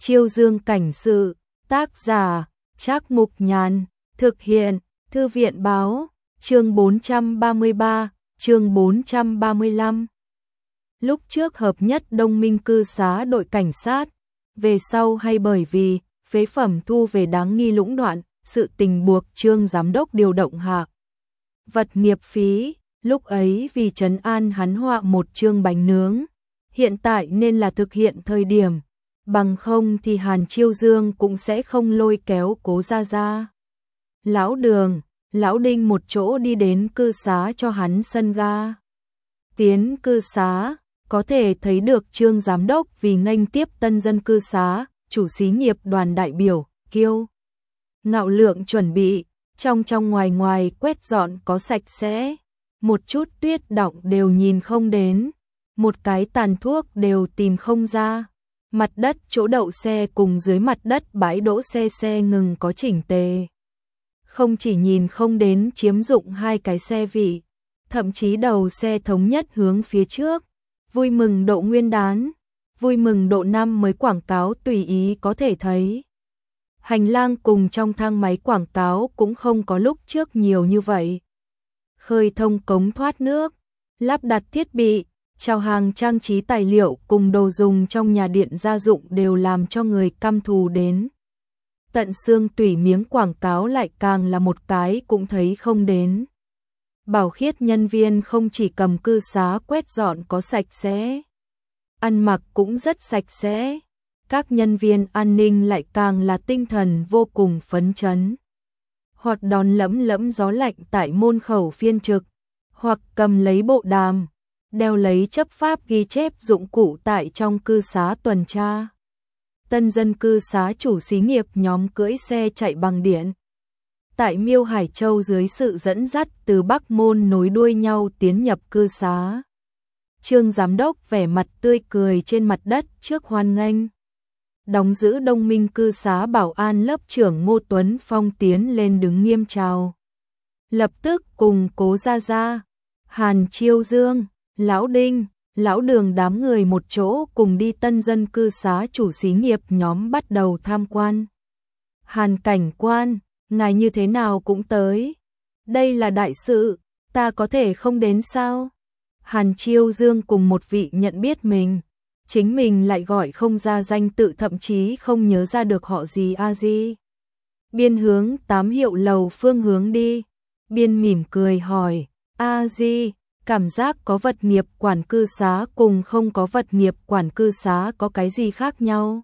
Chiêu Dương cảnh sự, tác giả, Trác Mục Nhàn, thực hiện, Thư viện báo, chương 433, chương 435. Lúc trước hợp nhất Đông Minh cư xá đội cảnh sát, về sau hay bởi vì phế phẩm thu về đáng nghi lũng đoạn, sự tình buộc Trương giám đốc điều động hạ vật nghiệp phí, lúc ấy vì trấn an hắn họa một chương bánh nướng, hiện tại nên là thực hiện thời điểm, bằng không thì Hàn Chiêu Dương cũng sẽ không lôi kéo Cố Gia Gia. Lão Đường, Lão Đinh một chỗ đi đến cư xá cho hắn sân ga. Tiến cư xá, có thể thấy được Trương giám đốc vì nghênh tiếp tân dân cư xá, chủ xí nghiệp đoàn đại biểu, kiêu ngạo lượng chuẩn bị, trong ngoài ngoài quét dọn có sạch sẽ, một chút tuyết đọng đều nhìn không đến, một cái tàn thuốc đều tìm không ra. Mặt đất chỗ đậu xe cùng dưới mặt đất bãi đỗ xe ngừng có chỉnh tề. Không chỉ nhìn không đến chiếm dụng hai cái xe vị, thậm chí đầu xe thống nhất hướng phía trước. Vui mừng độ Nguyên đán, vui mừng độ năm mới quảng cáo tùy ý có thể thấy. Hành lang cùng trong thang máy quảng cáo cũng không có lúc trước nhiều như vậy. Khơi thông cống thoát nước, lắp đặt thiết bị, chào hàng trang trí tài liệu cùng đồ dùng trong nhà điện gia dụng đều làm cho người căm thù đến. Tận xương tủy miếng quảng cáo lại càng là một cái cũng thấy không đến. Bảo khiết nhân viên không chỉ cầm cư xá quét dọn có sạch sẽ, ăn mặc cũng rất sạch sẽ. Các nhân viên an ninh lại càng là tinh thần vô cùng phấn chấn. Hoặc đón lẫm gió lạnh tại môn khẩu phiên trực, hoặc cầm lấy bộ đàm, đeo lấy chấp pháp ghi chép dụng cụ tại trong cư xá tuần tra. Tân dân cư xá chủ xí nghiệp nhóm cưỡi xe chạy bằng điện. Tại Miêu Hải Châu dưới sự dẫn dắt từ Bắc Môn nối đuôi nhau tiến nhập cư xá. Trương giám đốc vẻ mặt tươi cười trên mặt đất trước hoan nghênh. Đóng giữ Đông Minh cư xá bảo an lớp trưởng Ngô Tuấn Phong tiến lên đứng nghiêm chào. Lập tức cùng Cố Gia Gia, Hàn Chiêu Dương, Lão Đinh, Lão Đường đám người một chỗ cùng đi tân dân cư xá chủ xí nghiệp nhóm bắt đầu tham quan. Hàn cảnh quan, ngài như thế nào cũng tới. Đây là đại sự, ta có thể không đến sao? Hàn Chiêu Dương cùng một vị nhận biết mình, chính mình lại gọi không ra danh tự, thậm chí không nhớ ra được họ gì a di. Biên hướng 8 hiệu lầu phương hướng đi, biên mỉm cười hỏi, a di, cảm giác có vật nghiệp quản cư xá cùng không có vật nghiệp quản cư xá có cái gì khác nhau?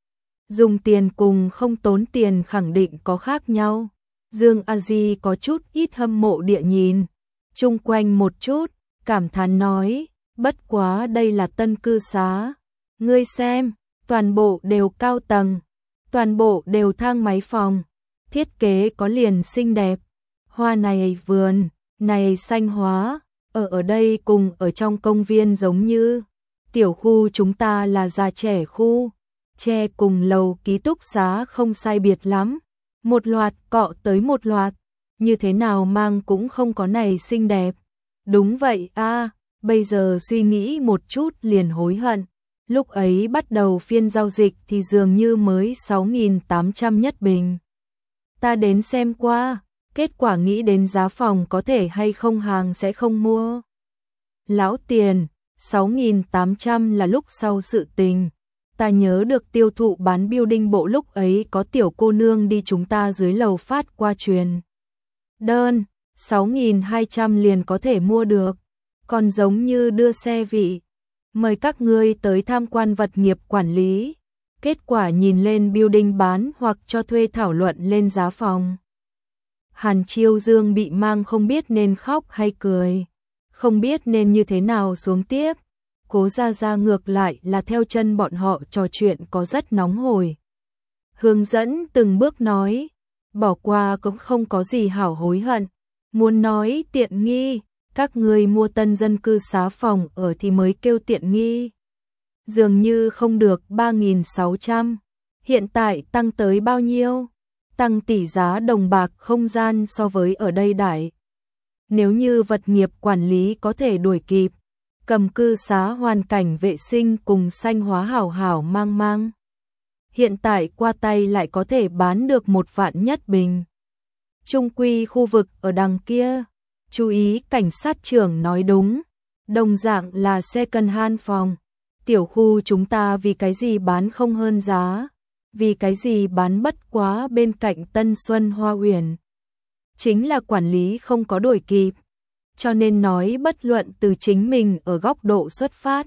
Dùng tiền cùng không tốn tiền khẳng định có khác nhau. Dương a di có chút ít hâm mộ địa nhìn chung quanh một chút, cảm thán nói, bất quá đây là tân cư xá, ngươi xem, toàn bộ đều cao tầng, toàn bộ đều thang máy phòng, thiết kế có liền xinh đẹp, hoa này vườn, này xanh hóa, ở đây cùng ở trong công viên giống như, tiểu khu chúng ta là già trẻ khu, tre cùng lầu ký túc xá không sai biệt lắm, một loạt cọ tới một loạt, như thế nào mang cũng không có này xinh đẹp. Đúng vậy a, bây giờ suy nghĩ một chút liền hối hận. Lúc ấy bắt đầu phiên giao dịch thì dường như mới 6.800 nhất bình. Ta đến xem qua, kết quả nghĩ đến giá phòng có thể hay không hàng sẽ không mua. Lão tiền, 6.800 là lúc sau sự tình. Ta nhớ được tiêu thụ bán building bộ lúc ấy có tiểu cô nương đi chúng ta dưới lầu phát qua truyền đơn, 6.200 liền có thể mua được, còn giống như đưa xe vị. Mời các ngươi tới tham quan vật nghiệp quản lý. Kết quả nhìn lên building bán hoặc cho thuê thảo luận lên giá phòng. Hàn Chiêu Dương bị mang không biết nên khóc hay cười, không biết nên như thế nào xuống tiếp. Cố Gia Gia ngược lại là theo chân bọn họ trò chuyện có rất nóng hổi. Hướng dẫn từng bước nói, bỏ qua cũng không có gì hảo hối hận. Muốn nói tiện nghi, các người mua tân dân cư xá phòng ở thì mới kêu tiện nghi. Dường như không được 3.600, hiện tại tăng tới bao nhiêu? Tăng tỷ giá đồng bạc không gian so với ở đây đại. Nếu như vật nghiệp quản lý có thể đuổi kịp, cầm cư xá hoàn cảnh vệ sinh cùng xanh hóa hảo hảo mang mang. hiện tại qua tay lại có thể bán được 1 vạn nhất bình. Trung quy khu vực ở đằng kia, chú ý cảnh sát trưởng nói đúng, đồng dạng là second hand phòng. Tiểu khu chúng ta vì cái gì bán không hơn giá, vì cái gì bán bất quá bên cạnh Tân Xuân Hoa Uyển. Chính là quản lý không có đuổi kịp, cho nên nói bất luận từ chính mình ở góc độ xuất phát,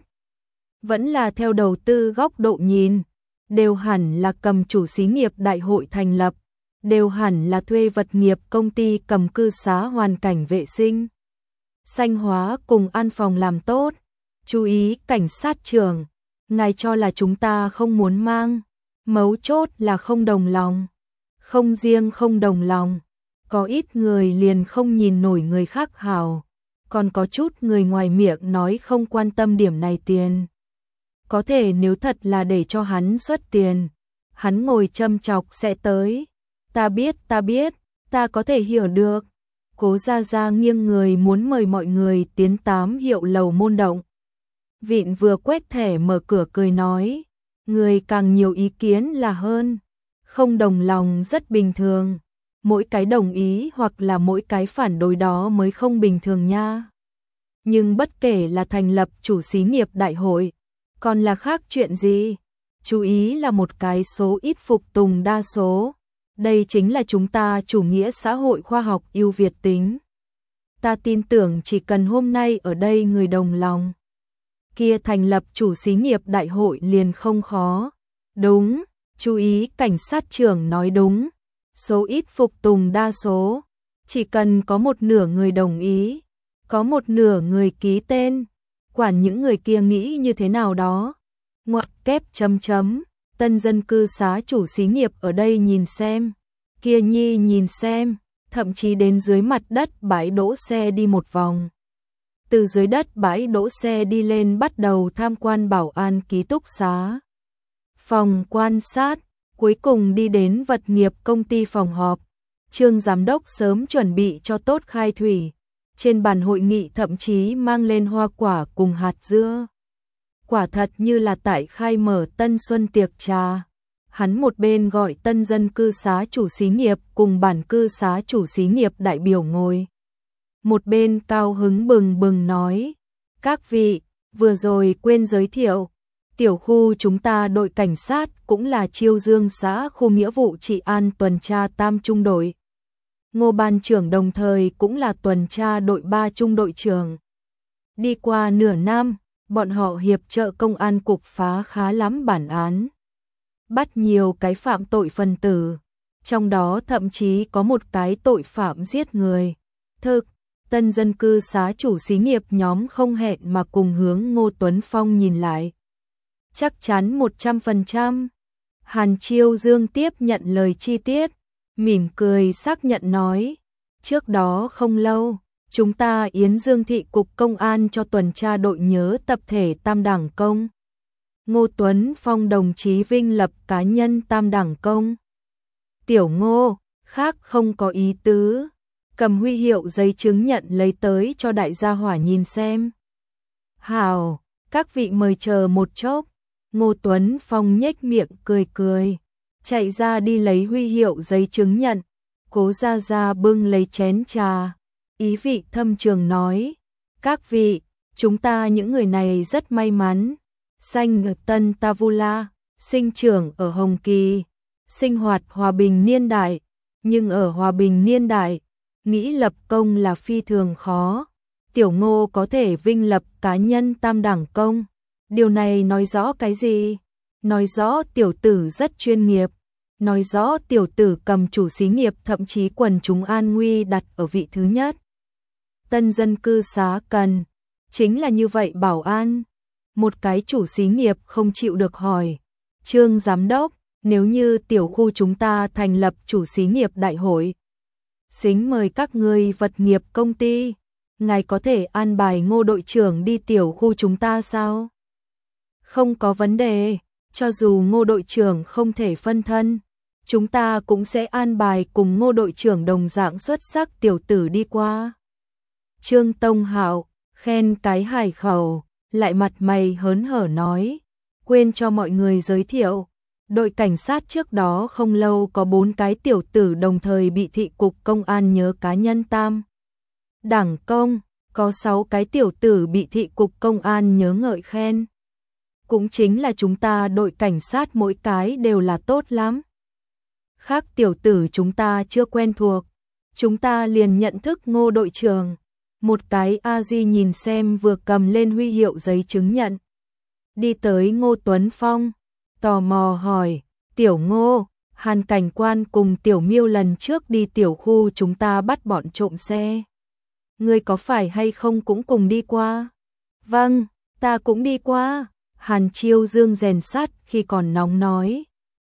vẫn là theo đầu tư góc độ nhìn, đều hẳn là cầm chủ xí nghiệp đại hội thành lập, đều hẳn là thuê vật nghiệp công ty cầm cư xá hoàn cảnh vệ sinh, xanh hóa cùng an phòng làm tốt. Chú ý cảnh sát trưởng, ngài cho là chúng ta không muốn mang, mấu chốt là không đồng lòng. Không riêng không đồng lòng, có ít người liền không nhìn nổi người khác hảo, còn có chút người ngoài miệng nói không quan tâm điểm này tiền. Có thể nếu thật là để cho hắn xuất tiền, hắn ngồi châm chọc sẽ tới. Ta biết, ta có thể hiểu được. Cố Gia Gia nghiêng người muốn mời mọi người tiến 8 hiệu lầu Môn Động. Vịn vừa quét thẻ mở cửa cười nói, người càng nhiều ý kiến là hơn, không đồng lòng rất bình thường, mỗi cái đồng ý hoặc là mỗi cái phản đối đó mới không bình thường nha. Nhưng bất kể là thành lập chủ xí nghiệp đại hội, còn là khác chuyện gì, chú ý là một cái số ít phục tùng đa số. Đây chính là chúng ta chủ nghĩa xã hội khoa học ưu việt tính. Ta tin tưởng chỉ cần hôm nay ở đây người đồng lòng, kia thành lập chủ xí nghiệp đại hội liền không khó. Đúng, chú ý cảnh sát trưởng nói đúng, số ít phục tùng đa số, chỉ cần có 1/2 người đồng ý, có 1/2 người ký tên, quản những người kia nghĩ như thế nào đó. Ngoặc kép chấm chấm, tân dân cư xá chủ xí nghiệp ở đây nhìn xem, kia nhi nhìn xem, thậm chí đến dưới mặt đất bãi đỗ xe đi một vòng. Từ dưới đất bãi đỗ xe đi lên bắt đầu tham quan bảo an ký túc xá, phòng quan sát, cuối cùng đi đến vật nghiệp công ty phòng họp. Trương giám đốc sớm chuẩn bị cho tốt khai thủy, trên bàn hội nghị thậm chí mang lên hoa quả cùng hạt dưa. Quả thật như là tại khai mở tân xuân tiệc trà. Hắn một bên gọi tân dân cư xá chủ xí nghiệp cùng bản cư xá chủ xí nghiệp đại biểu ngồi, một bên cao hứng bừng bừng nói, các vị, vừa rồi quên giới thiệu, tiểu khu chúng ta đội cảnh sát cũng là Chiêu Dương xã khu nghĩa vụ trị an tuần tra tam trung đội. Ngô ban trưởng đồng thời cũng là tuần tra đội 3 trung đội trưởng. Đi qua nửa năm, bọn họ hiệp trợ công an cục phá khá lắm bản án, bắt nhiều cái phạm tội phần tử, trong đó thậm chí có một cái tội phạm giết người. Thực, tân dân cư xá chủ xí nghiệp nhóm không hẹn mà cùng hướng Ngô Tuấn Phong nhìn lại. Chắc chắn 100%. Hàn Chiêu Dương tiếp nhận lời chi tiết, mỉm cười xác nhận nói, trước đó không lâu, chúng ta Yến Dương thị cục công an cho tuần tra đội nhớ tập thể tam đẳng công. Ngô Tuấn Phong đồng chí vinh lập cá nhân tam đẳng công. Tiểu Ngô, khác không có ý tứ, cầm huy hiệu giấy chứng nhận lấy tới cho đại gia hỏa nhìn xem. Hào, các vị mời chờ một chốc. Ngô Tuấn Phong nhếch miệng cười cười, chạy ra đi lấy huy hiệu giấy chứng nhận. Cố Gia Gia bưng lấy chén trà, ý vị thâm trường nói, các vị, chúng ta những người này rất may mắn, sanh ở Tân Tavula, sinh trưởng ở Hồng Kỳ, sinh hoạt hòa bình niên đại, nhưng ở hòa bình niên đại, nghĩ lập công là phi thường khó. Tiểu Ngô có thể vinh lập cá nhân tam đẳng công, điều này nói rõ cái gì? Nói rõ tiểu tử rất chuyên nghiệp, nói rõ tiểu tử cầm chủ xí nghiệp thậm chí quần chúng an nguy đặt ở vị thứ nhất. Tân dân cư xá cần, chính là như vậy bảo an. Một cái chủ xí nghiệp không chịu được hỏi, Trương giám đốc, nếu như tiểu khu chúng ta thành lập chủ xí nghiệp đại hội, xính mời các người vật nghiệp công ty, ngài có thể an bài Ngô đội trưởng đi tiểu khu chúng ta sao? Không có vấn đề, cho dù Ngô đội trưởng không thể phân thân, chúng ta cũng sẽ an bài cùng Ngô đội trưởng đồng dạng xuất sắc tiểu tử đi qua. Trương Tông Hạo khen cái hài khẩu, lại mặt mày hớn hở nói, quên cho mọi người giới thiệu, Đội cảnh sát trước đó không lâu có 4 cái tiểu tử đồng thời bị thị cục công an nhớ cá nhân tam đảng công, có 6 cái tiểu tử bị thị cục công an nhớ ngợi khen. Cũng chính là chúng ta đội cảnh sát mỗi cái đều là tốt lắm. Khác tiểu tử chúng ta chưa quen thuộc, chúng ta liền nhận thức Ngô đội trưởng. Một cái A-di nhìn xem vừa cầm lên huy hiệu giấy chứng nhận. Đi tới Ngô Tuấn Phong, tò mò hỏi, tiểu Ngô, Hàn cảnh quan cùng tiểu Miêu lần trước đi tiểu khu chúng ta bắt bọn trộm xe. Ngươi có phải hay không cũng cùng đi qua? Vâng, ta cũng đi qua. Hàn Chiêu Dương rèn sắt khi còn nóng nói.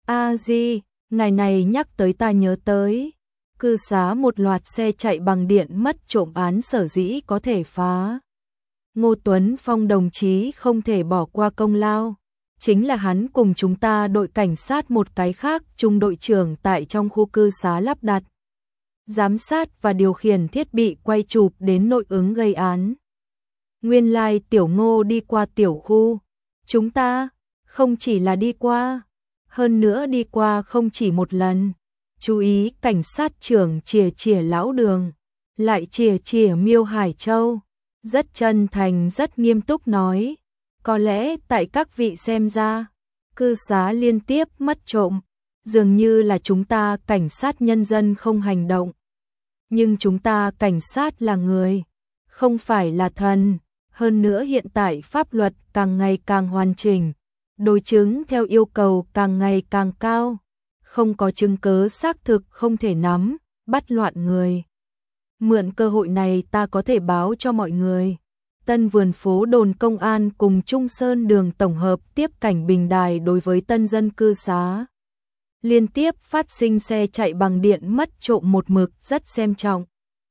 A-di, ngày này nhắc tới ta nhớ tới. Cư xá một loạt xe chạy bằng điện mất trộm án sở dĩ có thể phá. Ngô Tuấn Phong đồng chí không thể bỏ qua công lao. Chính là hắn cùng chúng ta đội cảnh sát một cái khác trung đội trưởng tại trong khu cư xá lắp đặt. Giám sát và điều khiển thiết bị quay chụp đến nội ứng gây án. Nguyên lai tiểu Ngô đi qua tiểu khu. Chúng ta không chỉ là đi qua, hơn nữa đi qua không chỉ một lần. Chú ý cảnh sát trưởng chìa chìa lão Đường, lại chìa chìa Miêu Hải Châu. Rất chân thành rất nghiêm túc nói. Có lẽ tại các vị xem ra, cư xá liên tiếp mất trộm, dường như là chúng ta cảnh sát nhân dân không hành động. Nhưng chúng ta cảnh sát là người, không phải là thần. Hơn nữa hiện tại pháp luật càng ngày càng hoàn chỉnh, đối chứng theo yêu cầu càng ngày càng cao. Không có chứng cứ xác thực không thể nắm, bắt loạn người. Mượn cơ hội này ta có thể báo cho mọi người. Tân Vườn Phố đồn công an cùng Trung Sơn đường tổng hợp tiếp cảnh bình đài đối với tân dân cư xá. Liên tiếp phát sinh xe chạy bằng điện mất trộm một mực rất xem trọng.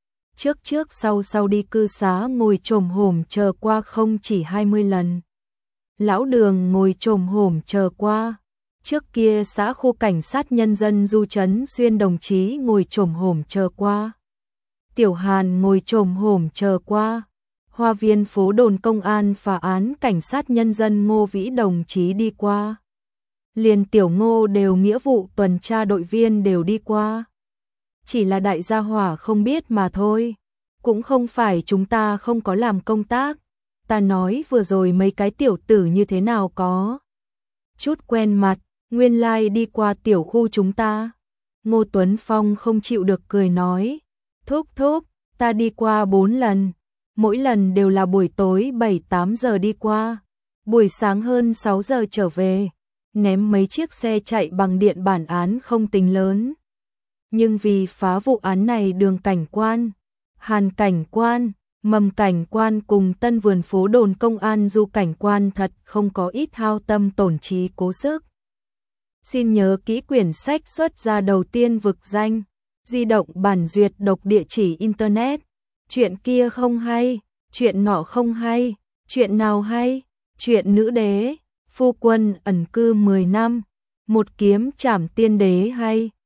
Trước sau đi cư xá ngồi chồm hổm chờ qua không chỉ 20 lần. Lão Đường ngồi chồm hổm chờ qua. Trước kia xã khu cảnh sát nhân dân Du Trấn Xuyên đồng chí ngồi chồm hổm chờ qua. Tiểu Hàn ngồi chồm hổm chờ qua. Hoa viên phố đồn công an phá án cảnh sát nhân dân Ngô Vĩ đồng chí đi qua. Liền tiểu Ngô đều nghĩa vụ tuần tra đội viên đều đi qua. Chỉ là đại gia hỏa không biết mà thôi. Cũng không phải chúng ta không có làm công tác. Ta nói vừa rồi mấy cái tiểu tử như thế nào có chút quen mặt, nguyên lai đi qua tiểu khu chúng ta. Ngô Tuấn Phong không chịu được cười nói. Thúc, ta đi qua 4 lần. Mỗi lần đều là buổi tối 7-8 giờ đi qua. Buổi sáng hơn 6 giờ trở về. Ném mấy chiếc xe chạy bằng điện bản án không tính lớn. Nhưng vì phá vụ án này Đường cảnh quan, Hàn cảnh quan, Mầm cảnh quan cùng Tân Vườn Phố đồn công an Du cảnh quan thật không có ít hao tâm tổn trí cố sức. Xin nhớ kỹ quyển sách xuất ra đầu tiên vực danh, di động bản duyệt độc địa chỉ internet. Chuyện kia không hay, chuyện nọ không hay, chuyện nào hay, chuyện nữ đế, phu quân ẩn cư 10 năm, một kiếm trảm tiên đế hay.